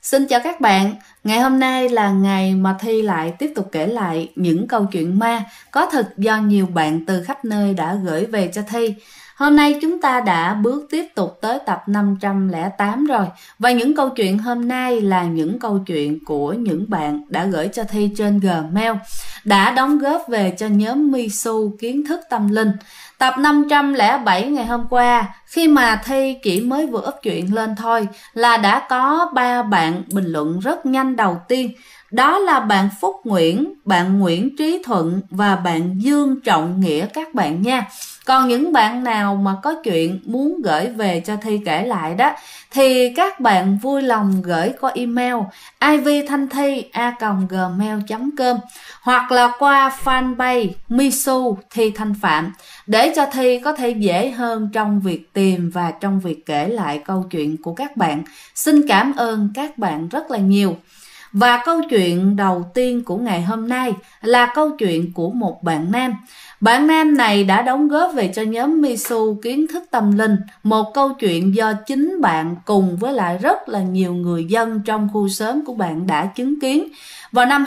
Xin chào các bạn, ngày hôm nay là ngày mà Thi lại tiếp tục kể lại những câu chuyện ma có thật do nhiều bạn từ khắp nơi đã gửi về cho Thi. Hôm nay chúng ta đã bước tiếp tục tới tập 508 rồi. Và những câu chuyện hôm nay là những câu chuyện của những bạn đã gửi cho Thi trên Gmail, đã đóng góp về cho nhóm Misu Kiến Thức Tâm Linh. Tập 507 ngày hôm qua, khi mà Thi chỉ mới vừa up chuyện lên thôi là đã có 3 bạn bình luận rất nhanh đầu tiên. Đó là bạn Phúc Nguyễn, bạn Nguyễn Trí Thuận và bạn Dương Trọng Nghĩa các bạn nha. Còn những bạn nào mà có chuyện muốn gửi về cho Thi kể lại đó thì các bạn vui lòng gửi qua email ivthanthi@gmail.com hoặc là qua fanpage Misu Thi Thanh Phạm để cho Thi có thể dễ hơn trong việc tìm và trong việc kể lại câu chuyện của các bạn. Xin cảm ơn các bạn rất là nhiều. Và câu chuyện đầu tiên của ngày hôm nay là câu chuyện của một bạn nam. Bạn nam này đã đóng góp về cho nhóm Misu Kiến Thức Tâm Linh một câu chuyện do chính bạn cùng với lại rất là nhiều người dân trong khu xóm của bạn đã chứng kiến. Vào năm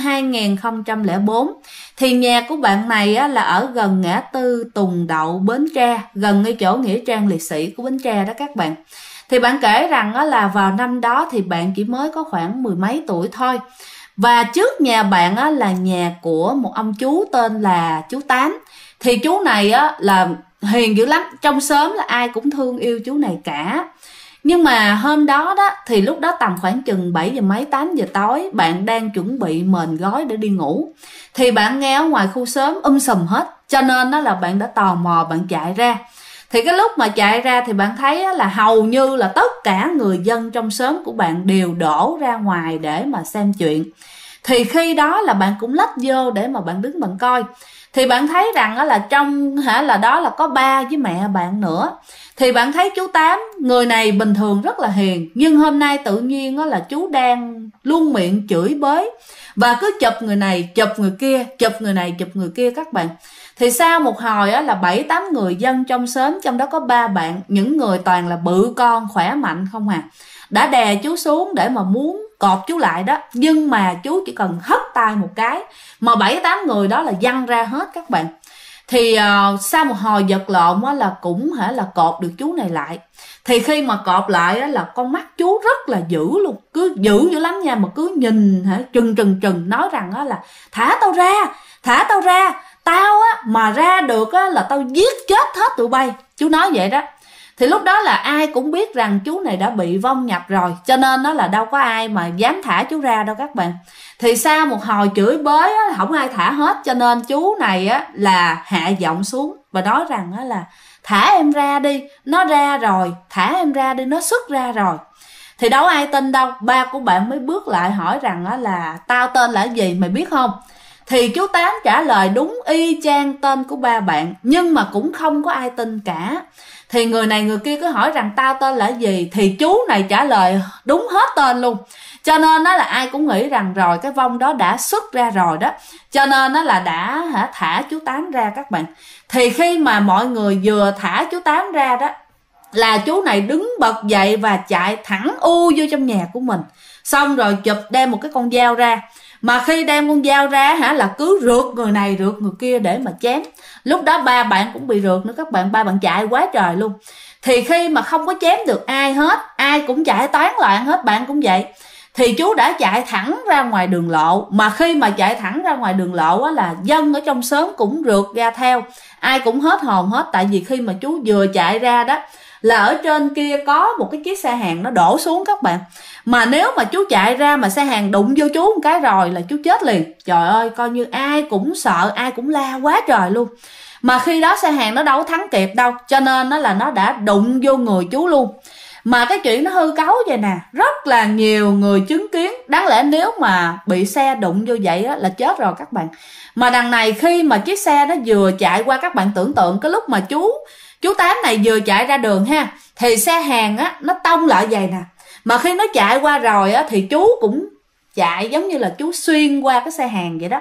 2004 thì nhà của bạn này là ở gần ngã tư Tùng Đậu Bến Tre, gần ngay chỗ nghĩa trang liệt sĩ của Bến Tre đó các bạn. Thì bạn kể rằng là vào năm đó thì bạn chỉ mới có khoảng 10 mấy tuổi thôi. Và trước nhà bạn là nhà của một ông chú tên là chú Tám. Thì chú này là hiền dữ lắm, trong xóm là ai cũng thương yêu chú này cả. Nhưng mà hôm đó thì lúc đó tầm khoảng chừng 7 giờ mấy 8 giờ tối, bạn đang chuẩn bị mền gói để đi ngủ. Thì bạn nghe ở ngoài khu xóm sùm hết, cho nên là bạn đã tò mò bạn chạy ra. Thì cái lúc mà chạy ra thì bạn thấy là hầu như là tất cả người dân trong xóm của bạn đều đổ ra ngoài để mà xem chuyện. Thì khi đó là bạn cũng lách vô để mà bạn đứng bạn coi. Thì bạn thấy rằng là trong là đó là có ba với mẹ bạn nữa. Thì bạn thấy chú Tám, người này bình thường rất là hiền, nhưng hôm nay tự nhiên là chú đang luôn miệng chửi bới và cứ chụp người này, chụp người kia, chụp người này, chụp người kia các bạn. Thì sau một hồi là 7-8 người dân trong xóm, trong đó có 3 bạn, những người toàn là bự con, khỏe mạnh không à, đã đè chú xuống để mà muốn cột chú lại đó. Nhưng mà chú chỉ cần hất tay một cái mà 7-8 người đó là văng ra hết các bạn. Thì sau một hồi vật lộn là cũng là cột được chú này lại. Thì khi mà cột lại là con mắt chú rất là dữ luôn, cứ dữ dữ lắm nha, mà cứ nhìn trừng nói rằng là thả tao ra, thả tao ra, tao mà ra được là tao giết chết hết tụi bay. Chú nói vậy đó. Thì lúc đó là ai cũng biết rằng chú này đã bị vong nhập rồi, cho nên là đâu có ai mà dám thả chú ra đâu các bạn. Thì sau một hồi chửi bới không ai thả hết, cho nên chú này là hạ giọng xuống và nói rằng là thả em ra đi, nó ra rồi, thả em ra đi, nó xuất ra rồi. Thì đâu ai tin đâu. Ba của bạn mới bước lại hỏi rằng là tao tên là gì mày biết không? Thì chú Tám trả lời đúng y chang tên của ba bạn, nhưng mà cũng không có ai tin cả. Thì người này người kia cứ hỏi rằng tao tên là gì, thì chú này trả lời đúng hết tên luôn. Cho nên là ai cũng nghĩ rằng rồi cái vong đó đã xuất ra rồi đó, cho nên là đã thả chú Tám ra các bạn. Thì khi mà mọi người vừa thả chú Tám ra đó là chú này đứng bật dậy và chạy thẳng vô trong nhà của mình, xong rồi chụp đem một cái con dao ra. Mà khi đem con dao ra là cứ rượt người này rượt người kia để mà chém. Lúc đó ba bạn cũng bị rượt nữa các bạn, ba bạn chạy quá trời luôn. Thì khi mà không có chém được ai hết, ai cũng chạy toán loạn hết, bạn cũng vậy. Thì chú đã chạy thẳng ra ngoài đường lộ. Mà khi mà chạy thẳng ra ngoài đường lộ là dân ở trong xóm cũng rượt ra theo, ai cũng hết hồn hết. Tại vì khi mà chú vừa chạy ra đó là ở trên kia có một cái chiếc xe hàng nó đổ xuống các bạn. Mà nếu mà chú chạy ra mà xe hàng đụng vô chú một cái rồi là chú chết liền. Trời ơi, coi như ai cũng sợ, ai cũng la quá trời luôn. Mà khi đó xe hàng nó đâu thắng kịp đâu, cho nên là nó đã đụng vô người chú luôn. Mà cái chuyện nó hư cấu vậy nè, rất là nhiều người chứng kiến. Đáng lẽ nếu mà bị xe đụng vô vậy là chết rồi các bạn. Mà đằng này khi mà chiếc xe nó vừa chạy qua, các bạn tưởng tượng cái lúc mà chú Tám này vừa chạy ra đường ha, thì xe hàng nó tông lại vậy nè. Mà khi nó chạy qua rồi thì chú cũng chạy giống như là chú xuyên qua cái xe hàng vậy đó.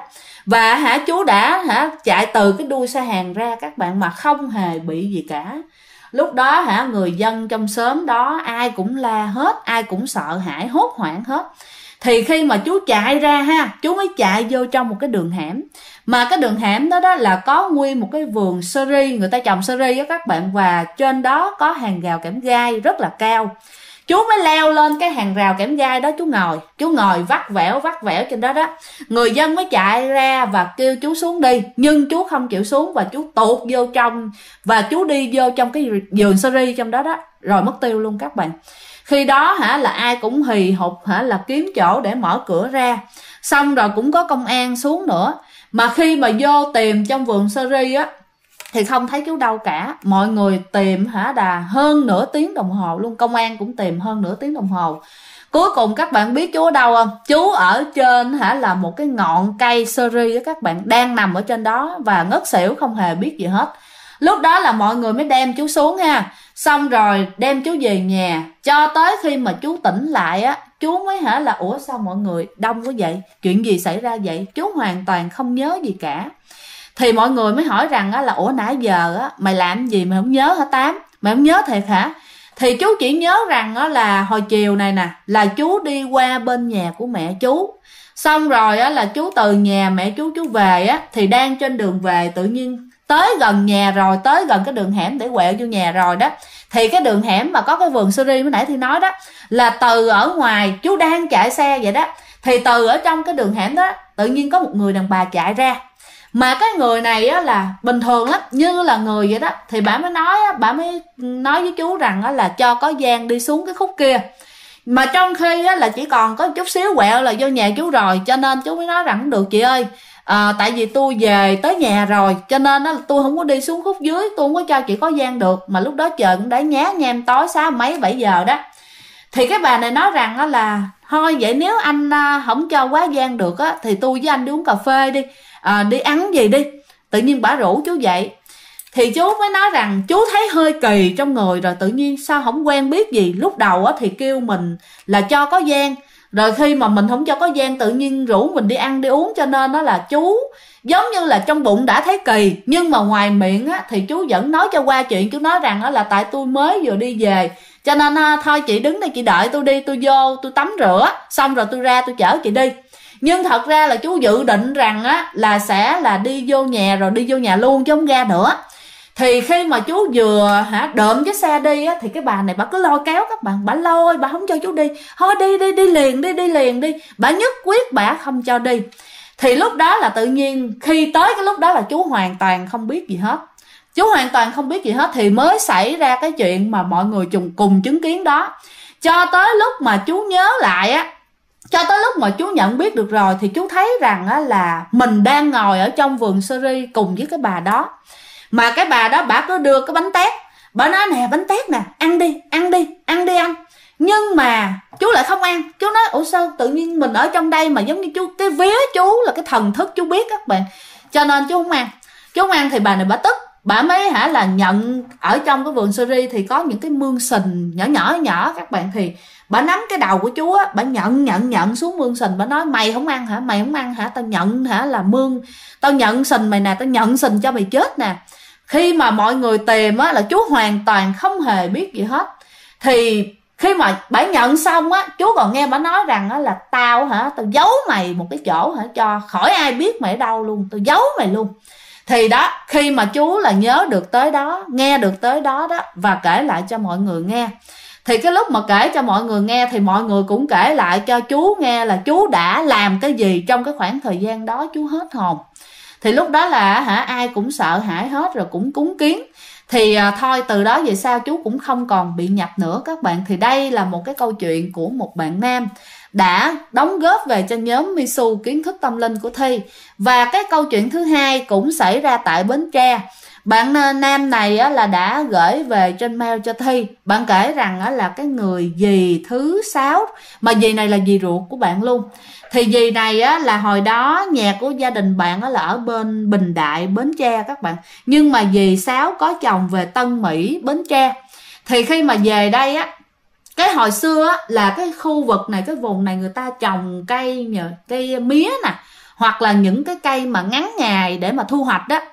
Và chú đã chạy từ cái đuôi xe hàng ra các bạn, mà không hề bị gì cả. lúc đó người dân trong xóm đó ai cũng la hết, ai cũng sợ hãi hốt hoảng hết. Thì khi mà chú chạy ra chú mới chạy vô trong một cái đường hẻm, mà cái đường hẻm đó là có nguyên một cái vườn sơ ri, người ta trồng sơ ri á các bạn, và trên đó có hàng rào kẽm gai rất là cao. Chú mới leo lên cái hàng rào kẽm gai đó, chú ngồi vắt vẻo trên đó đó. Người dân mới chạy ra và kêu chú xuống đi, nhưng chú không chịu xuống và chú tụt vô trong, và chú đi vô trong cái vườn sơ ri trong đó đó, rồi mất tiêu luôn các bạn. Khi đó là ai cũng hì hục là kiếm chỗ để mở cửa ra, xong rồi cũng có công an xuống nữa. Mà khi mà vô tìm trong vườn sơ ri á thì không thấy chú đâu cả. Mọi người tìm đà hơn nửa tiếng đồng hồ luôn, công an cũng tìm hơn nửa tiếng đồng hồ. Cuối cùng các bạn biết chú ở đâu không? Chú ở trên là một cái ngọn cây sơ ri á các bạn, đang nằm ở trên đó và ngất xỉu không hề biết gì hết. Lúc đó là mọi người mới đem chú xuống xong rồi đem chú về nhà, cho tới khi mà chú tỉnh lại á, chú mới là ủa sao mọi người đông quá vậy, chuyện gì xảy ra vậy? Chú hoàn toàn không nhớ gì cả. Thì mọi người mới hỏi rằng là ủa nãy giờ á mày làm gì mày không nhớ hả Tám? Mày không nhớ thiệt hả? Thì chú chỉ nhớ rằng là hồi chiều này nè, là chú đi qua bên nhà của mẹ chú, xong rồi là chú từ nhà mẹ chú về á, thì đang trên đường về tự nhiên tới gần nhà rồi, tới gần cái đường hẻm để quẹo vô nhà rồi đó, thì cái đường hẻm mà có cái vườn sơ ri mới nãy thì nói đó, là từ ở ngoài chú đang chạy xe vậy đó, thì từ ở trong cái đường hẻm đó tự nhiên có một người đàn bà chạy ra. Mà cái người này á là bình thường lắm, như là người vậy đó, thì bà mới nói với chú rằng á là cho có gian đi xuống cái khúc kia. Mà trong khi á là chỉ còn có chút xíu quẹo là vô nhà chú rồi, cho nên chú mới nói rằng được chị ơi, tại vì tôi về tới nhà rồi, cho nên là tôi không có đi xuống khúc dưới, tôi không có cho chị có gian được. Mà lúc đó trời cũng đã nhá nhem tối, 6-7 giờ đó. Thì cái bà này nói rằng á là thôi vậy nếu anh không cho quá gian được á, thì tôi với anh đi uống cà phê đi, đi ăn gì đi. Tự nhiên bà rủ chú vậy. Thì chú mới nói rằng chú thấy hơi kỳ trong người, rồi tự nhiên sao không quen biết gì. Lúc đầu á thì kêu mình là cho có gian, rồi khi mà mình không cho có gian tự nhiên rủ mình đi ăn đi uống, cho nên đó là chú giống như là trong bụng đã thấy kỳ, nhưng mà ngoài miệng á thì chú vẫn nói cho qua chuyện. Chú nói rằng đó là tại tôi mới vừa đi về, cho nên thôi chị đứng đây chị đợi tôi đi, tôi vô tôi tắm rửa xong rồi tôi ra tôi chở chị đi. Nhưng thật ra là chú dự định rằng á là sẽ là đi vô nhà rồi đi vô nhà luôn chứ không ra nữa. Thì khi mà chú vừa đượm cái xe đi á, thì cái bà này bà cứ lôi kéo các bạn, bà lôi, bà không cho chú đi. Thôi đi liền đi. Bà nhất quyết bà không cho đi. Thì lúc đó là tự nhiên khi tới cái lúc đó là chú hoàn toàn không biết gì hết. Chú hoàn toàn không biết gì hết thì mới xảy ra cái chuyện mà mọi người cùng chứng kiến đó. Cho tới lúc mà chú nhớ lại á, cho tới lúc mà chú nhận biết được rồi, thì chú thấy rằng á là mình đang ngồi ở trong vườn sơ ri cùng với cái bà đó. Mà cái bà đó bà cứ đưa cái bánh tét, bà nói nè bánh tét nè, ăn đi anh. Nhưng mà chú lại không ăn. Chú nói ủa sao tự nhiên mình ở trong đây mà giống như chú, cái vía chú là cái thần thức chú biết các bạn, cho nên chú không ăn. Chú không ăn thì bà này bà tức. Bà mới là nhận ở trong cái vườn sơ ri thì có những cái mương sình nhỏ các bạn, thì bà nắm cái đầu của chú á, bà nhận xuống mương sình. Bà nói mày không ăn hả, tao nhận là mương, tao nhận sình mày nè, tao nhận sình cho mày chết nè. Khi mà mọi người tìm á là chú hoàn toàn không hề biết gì hết. Thì khi mà bà nhận xong á, chú còn nghe bà nói rằng á là tao giấu mày một cái chỗ cho khỏi ai biết mày ở đâu luôn, tao giấu mày luôn. Thì đó, khi mà chú là nhớ được tới đó, nghe được tới đó đó, và kể lại cho mọi người nghe. Thì cái lúc mà kể cho mọi người nghe thì mọi người cũng kể lại cho chú nghe là chú đã làm cái gì trong cái khoảng thời gian đó, chú hết hồn. Thì lúc đó là ai cũng sợ hãi hết, rồi cũng cúng kiến. Thì thôi từ đó về sau chú cũng không còn bị nhập nữa các bạn. Thì đây là một cái câu chuyện của một bạn nam đã đóng góp về cho nhóm Misu kiến thức tâm linh của Thi. Và cái câu chuyện thứ hai cũng xảy ra tại Bến Tre. Bạn nam này là đã gửi về trên mail cho Thi. Bạn kể rằng là cái người dì thứ 6, mà dì này là dì ruột của bạn luôn. Thì dì này là hồi đó nhà của gia đình bạn là ở bên Bình Đại, Bến Tre các bạn. Nhưng mà dì 6 có chồng về Tân Mỹ, Bến Tre. Thì khi mà về đây á, cái hồi xưa á, là cái khu vực này, cái vùng này người ta trồng cây mía nè, hoặc là những cái cây mà ngắn ngày để mà thu hoạch đó.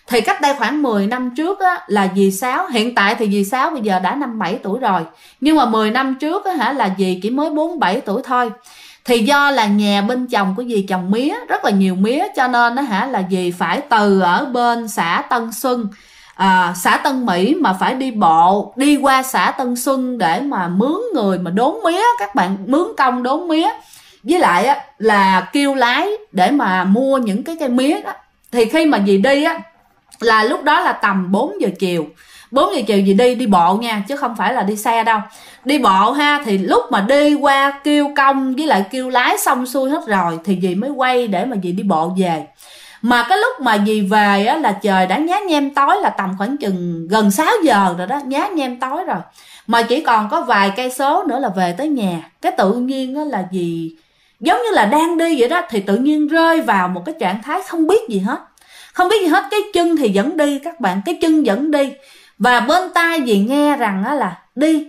Thì cách đây khoảng 10 năm trước á, là dì Sáu, hiện tại thì dì Sáu bây giờ đã 57 tuổi rồi, nhưng mà 10 năm trước á, là dì chỉ mới 47 tuổi thôi. Thì do là nhà bên chồng của dì trồng mía, rất là nhiều mía, cho nên là dì phải từ ở bên xã Tân Xuân, xã Tân Mỹ mà phải đi bộ đi qua xã Tân Xuân để mà mướn người mà đốn mía, các bạn, mướn công đốn mía, với lại á, là kêu lái để mà mua những cái cây mía đó. Thì khi mà dì đi á, là lúc đó là tầm 4 giờ chiều. 4 giờ chiều dì đi bộ nha, chứ không phải là đi xe đâu. Đi bộ ha, thì lúc mà đi qua kêu công với lại kêu lái xong xuôi hết rồi thì dì mới quay để mà dì đi bộ về. Mà cái lúc mà dì về á, là trời đã nhá nhem tối, là tầm khoảng chừng gần 6 giờ rồi đó, nhá nhem tối rồi. Mà chỉ còn có vài cây số nữa là về tới nhà. Cái tự nhiên á, là dì giống như là đang đi vậy đó, thì tự nhiên rơi vào một cái trạng thái không biết gì hết. Không biết gì hết, cái chân thì vẫn đi các bạn, cái chân vẫn đi. Và bên tai dì nghe rằng á là đi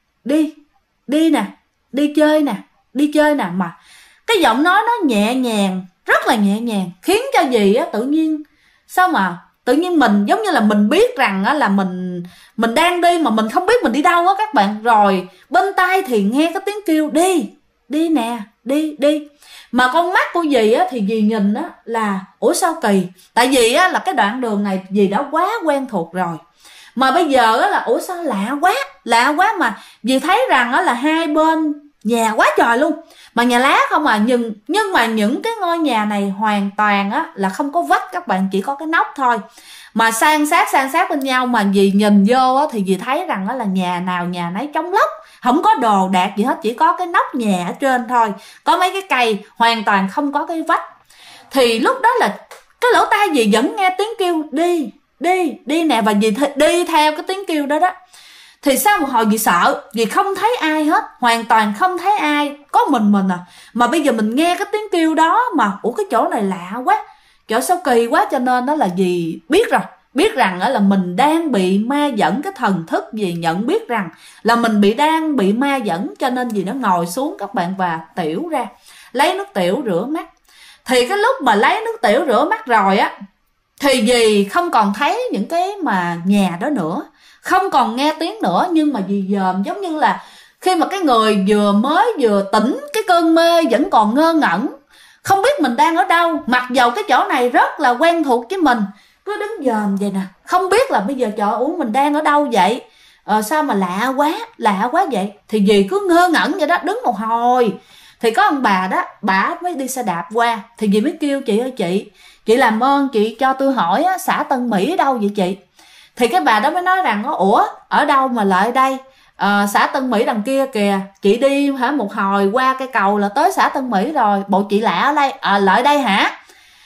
nè, đi chơi nè. Mà cái giọng nói nó nhẹ nhàng, rất là nhẹ nhàng, khiến cho dì á tự nhiên, sao mà tự nhiên mình giống như là mình biết rằng á là mình đang đi mà mình không biết mình đi đâu á các bạn. Rồi bên tai thì nghe cái tiếng kêu đi nè, đi. Mà con mắt của dì á thì dì nhìn á là ủa sao kỳ, tại vì á là cái đoạn đường này dì đã quá quen thuộc rồi. Mà bây giờ á là ủa sao lạ quá, mà dì thấy rằng á là hai bên nhà quá trời luôn, mà nhà lá không à. Nhưng mà những cái ngôi nhà này hoàn toàn á là không có vách các bạn, chỉ có cái nóc thôi, mà san sát bên nhau. Mà dì nhìn vô á thì dì thấy rằng á là nhà nào nhà nấy trống lốc, không có đồ đạc gì hết, chỉ có cái nóc nhà ở trên thôi, có mấy cái cây, hoàn toàn không có cái vách. Thì lúc đó là cái lỗ tai dì vẫn nghe tiếng kêu đi nè, và dì đi theo cái tiếng kêu đó đó. Thì sau một hồi dì sợ, dì không thấy ai hết, hoàn toàn không thấy ai, có mình à. Mà bây giờ mình nghe cái tiếng kêu đó mà ủa cái chỗ này lạ quá, chỗ sao kỳ quá, cho nên đó là dì biết rằng là mình đang bị ma dẫn. Cái thần thức dì nhận biết rằng là mình đang bị ma dẫn, cho nên dì nó ngồi xuống các bạn và tiểu ra, lấy nước tiểu rửa mắt. Thì cái lúc mà lấy nước tiểu rửa mắt rồi á, thì dì không còn thấy những cái mà nhà đó nữa, không còn nghe tiếng nữa. Nhưng mà dì dòm giống như là khi mà cái người vừa tỉnh cái cơn mê vẫn còn ngơ ngẩn, không biết mình đang ở đâu, mặc dầu cái chỗ này rất là quen thuộc với mình, cứ đứng dòm vậy nè, không biết là bây giờ trời ơi mình đang ở đâu vậy, sao mà lạ quá vậy. Thì dì cứ ngơ ngẩn vậy đó, đứng một hồi. Thì có ông bà đó, bà mới đi xe đạp qua, thì dì mới kêu chị ơi chị làm ơn chị cho tôi hỏi á, xã Tân Mỹ ở đâu vậy chị. Thì cái bà đó mới nói rằng ủa ở đâu mà lại đây, xã Tân Mỹ đằng kia kìa, chị đi một hồi qua cây cầu là tới xã Tân Mỹ rồi, bộ chị lạ ở đây, lại đây hả.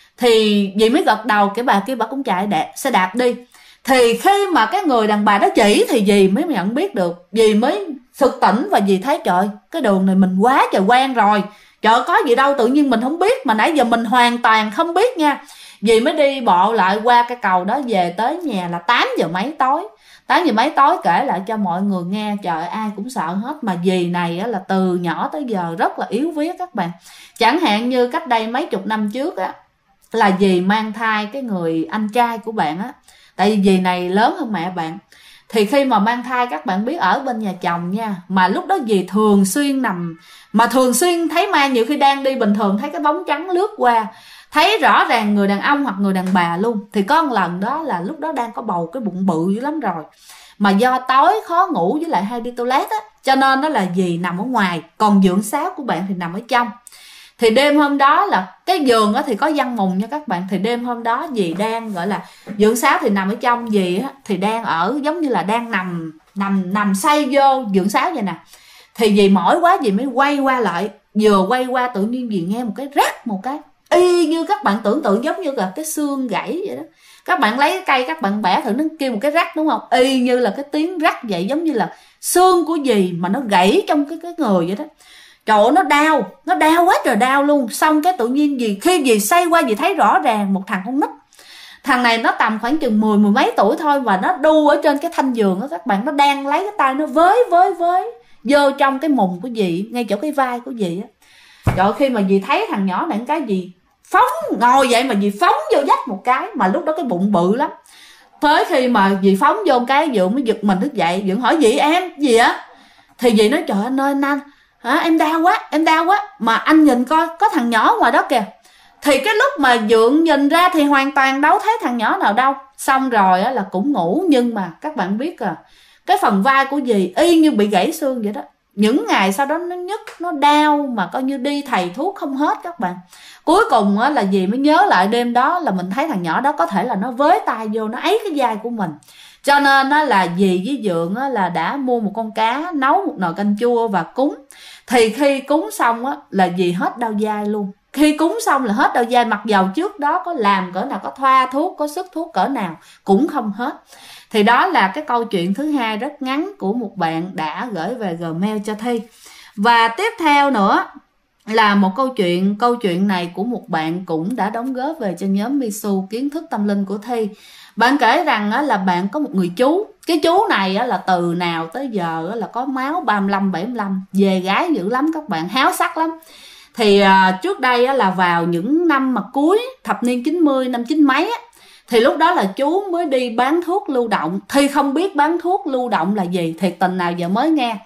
Thì dì mới gật đầu, cái bà kia bà cũng chạy xe đạp đi. Thì khi mà cái người đàn bà đó chỉ thì dì mới nhận biết được, dì mới sực tỉnh và dì thấy trời, cái đường này mình quá trời quen rồi, trời có gì đâu tự nhiên mình không biết, mà nãy giờ mình hoàn toàn không biết nha. Dì mới đi bộ lại qua cái cầu đó, về tới nhà là 8 giờ mấy tối. 8 giờ mấy tối kể lại cho mọi người nghe, trời ai cũng sợ hết. Mà dì này á, là từ nhỏ tới giờ rất là yếu vía các bạn. Chẳng hạn như cách đây mấy chục năm trước á, là dì mang thai cái người anh trai của bạn á, tại vì dì này lớn hơn mẹ bạn. Thì khi mà mang thai các bạn biết ở bên nhà chồng nha, mà lúc đó dì thường xuyên nằm, mà thường xuyên thấy ma, nhiều khi đang đi bình thường thấy cái bóng trắng lướt qua, thấy rõ ràng người đàn ông hoặc người đàn bà luôn. Thì có một lần đó là lúc đó đang có bầu cái bụng bự dữ lắm rồi, mà do tối khó ngủ với lại hay đi toilet á, cho nên đó là dì nằm ở ngoài, còn giường sáo của bạn thì nằm ở trong. Thì đêm hôm đó là cái giường á thì có văn mùng nha các bạn. Thì đêm hôm đó dì đang gọi là giường sáo thì nằm ở trong, dì á thì đang ở giống như là đang nằm say vô giường sáo vậy nè. Thì dì mỏi quá dì mới quay qua lại, vừa quay qua tự nhiên dì nghe một cái rắc, một cái y như các bạn tưởng tượng giống như là cái xương gãy vậy đó. Các bạn lấy cái cây các bạn bẻ thử, nó kêu một cái rắc đúng không, y như là cái tiếng rắc vậy, giống như là xương của dì mà nó gãy trong cái người vậy đó. Trời ơi nó đau quá trời đau luôn. Xong cái tự nhiên khi dì xoay qua dì thấy rõ ràng một thằng con nít. Thằng này nó tầm khoảng chừng mười mấy tuổi thôi, và nó đu ở trên cái thanh giường đó các bạn. Nó đang lấy cái tay nó với vô trong cái mùng của dì, ngay chỗ cái vai của dì á. Trời ơi, khi mà dì thấy thằng nhỏ này cái gì phóng ngồi vậy mà dì phóng vô vách một cái, mà lúc đó cái bụng bự lắm. Tới khi mà dì phóng vô cái Dượng mới giật mình thức dậy. Dượng hỏi dì em gì á, thì dì nói trời anh ơi anh hả, em đau quá, mà anh nhìn coi có thằng nhỏ ngoài đó kìa. Thì cái lúc mà Dượng nhìn ra thì hoàn toàn đâu thấy thằng nhỏ nào đâu. Xong rồi là cũng ngủ, nhưng mà các bạn biết cái phần vai của dì y như bị gãy xương vậy đó. Những ngày sau đó nó nhức, nó đau mà coi như đi thầy thuốc không hết các bạn. Cuối cùng là dì mới nhớ lại đêm đó là mình thấy thằng nhỏ đó có thể là nó với tay vô, nó ấy cái vai của mình. Cho nên là dì với Dượng là đã mua một con cá, nấu một nồi canh chua và cúng. Thì khi cúng xong là dì hết đau vai luôn. Khi cúng xong là hết đau vai, mặc dầu trước đó có làm cỡ nào, có thoa thuốc, có sức thuốc cỡ nào cũng không hết. Thì đó là cái câu chuyện thứ hai rất ngắn của một bạn đã gửi về Gmail cho Thi. Và tiếp theo nữa là một câu chuyện này của một bạn cũng đã đóng góp về cho nhóm Misu kiến thức tâm linh của Thi. Bạn kể rằng là bạn có một người chú. Cái chú này là từ nào tới giờ là có máu 35-75, về gái dữ lắm các bạn, háo sắc lắm. Thì trước đây là vào những năm mà cuối thập niên 90, năm 90 mấy thì lúc đó là chú mới đi bán thuốc lưu động. Thì không biết bán thuốc lưu động là gì, thiệt tình nào giờ mới nghe.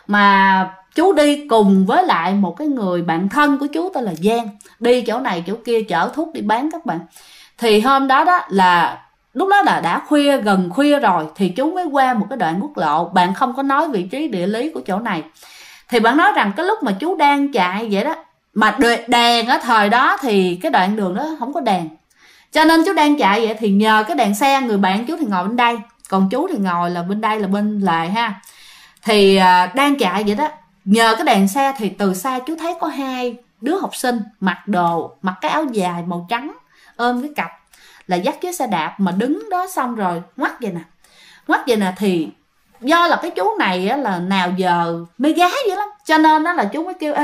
Mà chú đi cùng với lại một cái người bạn thân của chú tên là Giang, đi chỗ này chỗ kia chở thuốc đi bán các bạn. Thì hôm đó là lúc đó là đã khuya, gần khuya rồi, thì chú mới qua một cái đoạn quốc lộ. Bạn không có nói vị trí địa lý của chỗ này. Thì bạn nói rằng cái lúc mà chú đang chạy vậy đó, mà đèn ở thời đó thì cái đoạn đường đó không có đèn, cho nên chú đang chạy vậy thì nhờ cái đèn xe, người bạn chú thì ngồi bên đây, còn chú thì ngồi là bên đây là bên lề ha. Thì đang chạy vậy đó, nhờ cái đèn xe thì từ xa chú thấy có hai đứa học sinh mặc cái áo dài màu trắng, ôm cái cặp, là dắt chiếc xe đạp mà đứng đó. Xong rồi ngoắt vậy nè, thì do là cái chú này là nào giờ mê gái vậy lắm, cho nên đó là chú mới kêu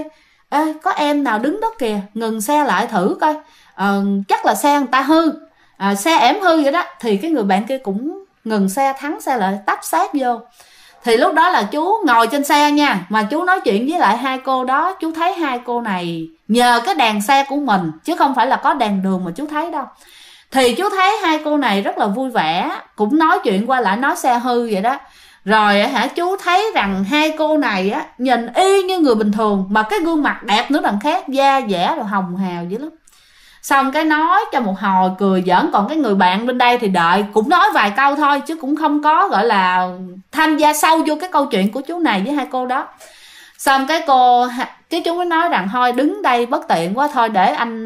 ê có em nào đứng đó kìa, ngừng xe lại thử coi, chắc là xe người ta hư, xe ẻm hư vậy đó. Thì cái người bạn kia cũng ngừng xe, thắng xe lại, tấp sát vô. Thì lúc đó là chú ngồi trên xe nha, mà chú nói chuyện với lại hai cô đó. Chú thấy hai cô này nhờ cái đèn xe của mình, chứ không phải là có đèn đường mà chú thấy đâu. Thì chú thấy hai cô này rất là vui vẻ, cũng nói chuyện qua lại, nói xe hư vậy đó. Rồi chú thấy rằng hai cô này nhìn y như người bình thường, mà cái gương mặt đẹp nữa đằng khác, da dẻ rồi hồng hào dữ lắm. Xong cái nói cho một hồi cười giỡn, còn cái người bạn bên đây thì đợi, cũng nói vài câu thôi chứ cũng không có gọi là tham gia sâu vô cái câu chuyện của chú này với hai cô đó. Xong cái chú mới nói rằng thôi đứng đây bất tiện quá, thôi để anh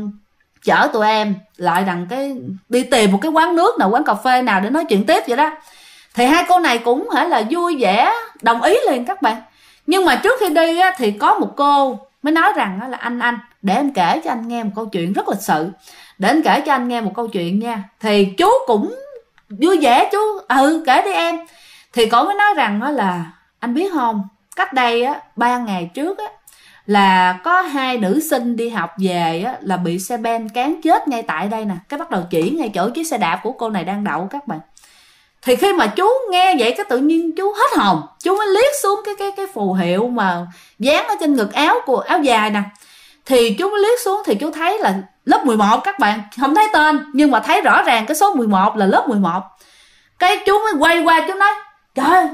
chở tụi em lại đằng cái đi tìm một cái quán nước nào, quán cà phê nào để nói chuyện tiếp vậy đó. Thì hai cô này cũng là vui vẻ đồng ý liền các bạn. Nhưng mà trước khi đi thì có một cô mới nói rằng là anh để em kể cho anh nghe một câu chuyện rất lịch sự, để anh kể cho anh nghe một câu chuyện nha. Thì chú cũng vui vẻ, chú kể đi em. Thì cổ mới nói rằng là anh biết không, cách đây 3 ngày trước là có hai nữ sinh đi học về là bị xe ben cán chết ngay tại đây nè. Cái bắt đầu chỉ ngay chỗ chiếc xe đạp của cô này đang đậu các bạn. Thì khi mà chú nghe vậy cái tự nhiên chú hết hồn, chú mới liếc xuống cái phù hiệu mà dán ở trên ngực áo của áo dài nè. Thì chú mới liếc xuống thì chú thấy là lớp 11 các bạn, không thấy tên nhưng mà thấy rõ ràng cái số 11 là lớp 11. Cái chú mới quay qua chú nói trời ơi,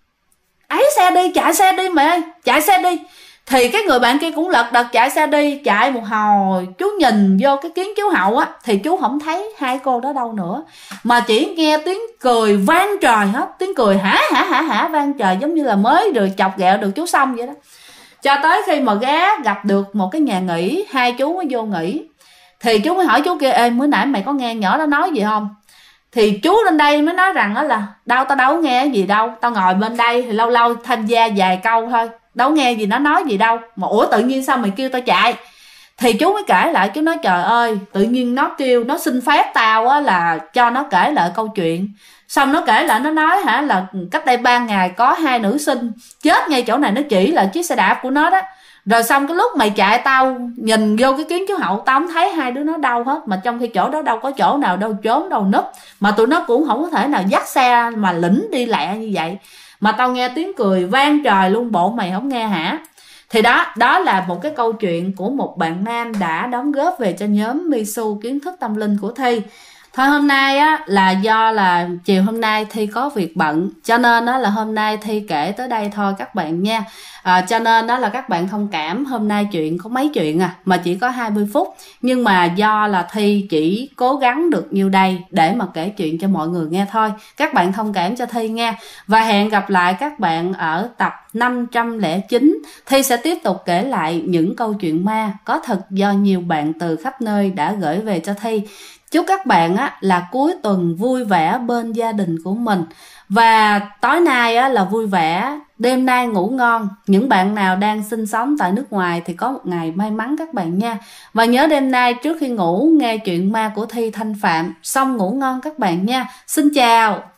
ấy xe đi, chạy xe đi mẹ ơi, chạy xe đi. Thì cái người bạn kia cũng lật đật chạy xe đi. Chạy một hồi chú nhìn vô cái kiến chiếu hậu thì chú không thấy hai cô đó đâu nữa, mà chỉ nghe tiếng cười vang trời hết. Tiếng cười hả vang trời, giống như là mới được chọc ghẹo được chú xong vậy đó. Cho tới khi mà ghé gặp được một cái nhà nghỉ, hai chú mới vô nghỉ. Thì chú mới hỏi chú kia, ê mới nãy mày có nghe nhỏ đó nói gì không? Thì chú lên đây mới nói rằng là tao đâu nghe gì đâu, tao ngồi bên đây thì lâu lâu tham gia vài câu thôi, đâu nghe gì nó nói gì đâu, mà ủa tự nhiên sao mày kêu tao chạy? Thì chú mới kể lại, chú nói trời ơi, tự nhiên nó kêu, nó xin phép tao là cho nó kể lại câu chuyện. Xong nó kể lại, nó nói là cách đây 3 ngày có hai nữ sinh chết ngay chỗ này, nó chỉ là chiếc xe đạp của nó đó. Rồi xong cái lúc mày chạy tao nhìn vô cái kiến chiếu hậu, tao không thấy hai đứa nó đâu hết, mà trong khi chỗ đó đâu có chỗ nào đâu trốn đâu núp, mà tụi nó cũng không có thể nào dắt xe mà lĩnh đi lẹ như vậy. Mà tao nghe tiếng cười vang trời luôn, bộ mày không nghe hả? Thì đó là một cái câu chuyện của một bạn nam đã đóng góp về cho nhóm Misu kiến thức tâm linh của Thi. Thôi hôm nay á là do là chiều hôm nay Thi có việc bận, cho nên đó là hôm nay Thi kể tới đây thôi các bạn nha. Cho nên đó là các bạn thông cảm, hôm nay chuyện có mấy chuyện mà chỉ có 20 phút. Nhưng mà do là Thi chỉ cố gắng được nhiêu đây để mà kể chuyện cho mọi người nghe thôi. Các bạn thông cảm cho Thi nha. Và hẹn gặp lại các bạn ở tập 509. Thi sẽ tiếp tục kể lại những câu chuyện ma có thật do nhiều bạn từ khắp nơi đã gửi về cho Thi. Chúc các bạn là cuối tuần vui vẻ bên gia đình của mình. Và tối nay là vui vẻ, đêm nay ngủ ngon. Những bạn nào đang sinh sống tại nước ngoài thì có một ngày may mắn các bạn nha. Và nhớ đêm nay trước khi ngủ nghe chuyện ma của Thi Thanh Phạm, xong ngủ ngon các bạn nha. Xin chào.